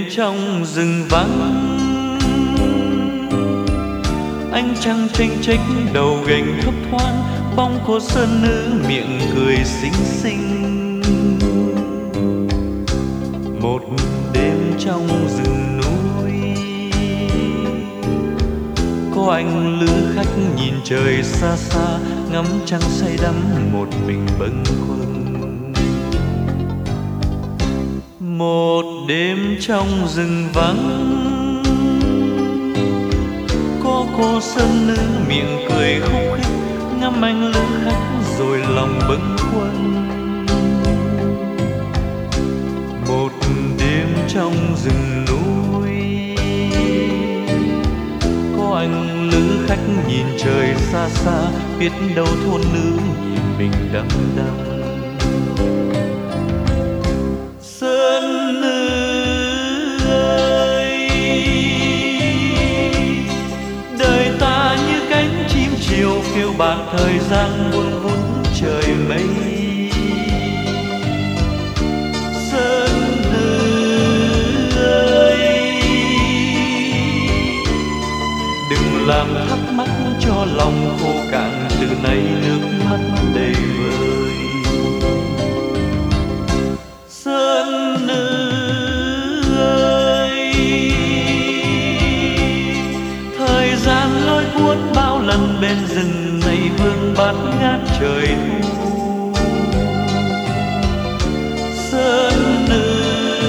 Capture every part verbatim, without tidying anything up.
trong rừng vắng, ánh trăng chênh chách đầu gành thấp thoáng, bóng cô sơn nữ miệng cười xinh xinh. Một đêm trong rừng núi, có anh lữ khách nhìn trời xa xa, ngắm trăng say đắm một mình bâng khuâng. Một đêm trong rừng vắng, có cô sơn nữ miệng cười khúc khích, ngắm anh lữ khách rồi lòng bâng khuâng. Một đêm trong rừng núi, có anh lữ khách nhìn trời xa xa, biết đâu thôn nữ nhìn mình đăm đăm. Sơn nữ ơi, đời ta như cánh chim chiều phiêu bạt thời gian buồn vút trời mây. Sơn nữ ơi, đừng làm thắc mắc cho lòng khô cạn, từ nay nước mắt đầy vơi. Sơn nữ ơi, thời gian lôi cuốn bao lần bên rừng này vương bát ngát trời thu. Sơn nữ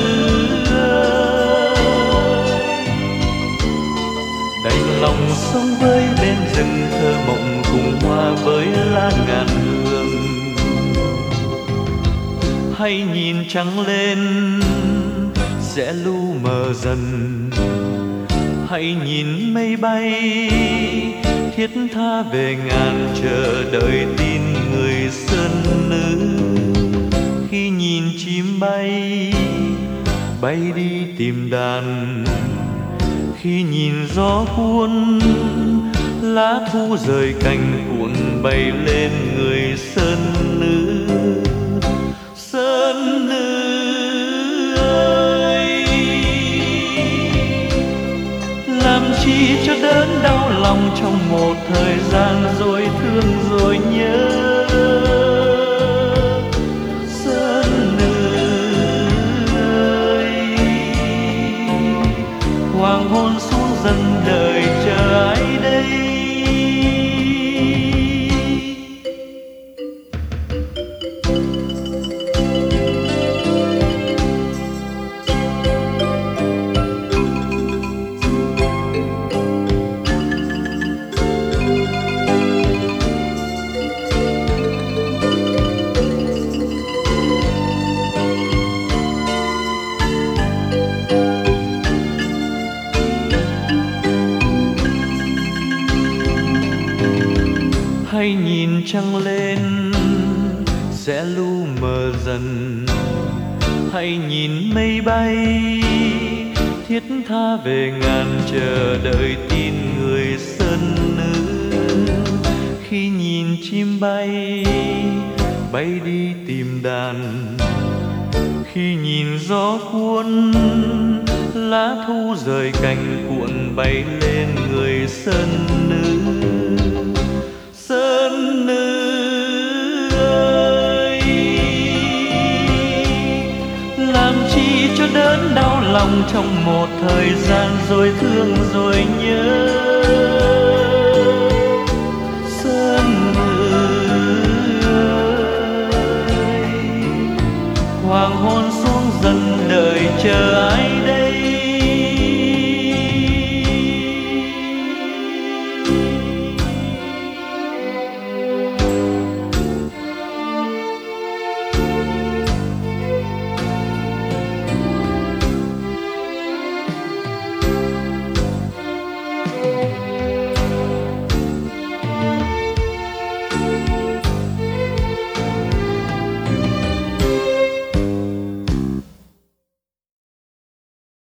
ơi, đành lòng sống với bên rừng thơ mộng, cùng hoa với lá ngàn hương. Hay nhìn trăng lên sẽ lu mờ dần, hãy nhìn mây bay thiết tha về ngàn, chờ đợi tin người sơn nữ. Khi nhìn chim bay bay đi tìm đàn, khi nhìn gió cuốn lá thu rời cành cuộn bay lên người sơn nữ. Sơn nữ ơi, làm chi cho đớn đau lòng trong một thời gian rồi thương rồi nhớ. Sơn nữ ơi, hoàng hôn xuống dần đời chờ ai đây. Hãy nhìn trăng lên sẽ lu mờ dần, hãy nhìn mây bay thiết tha về ngàn, chờ đợi tin người sơn nữ. Khi nhìn chim bay bay đi tìm đàn, khi nhìn gió cuốn lá thu rời cành cuộn bay lên người sơn nữ. Sơn nữ ơi, làm chi cho đớn đau lòng trong một thời gian rồi thương rồi nhớ. Sơn nữ ơi, hoàng hôn xuống dần đời chờ ai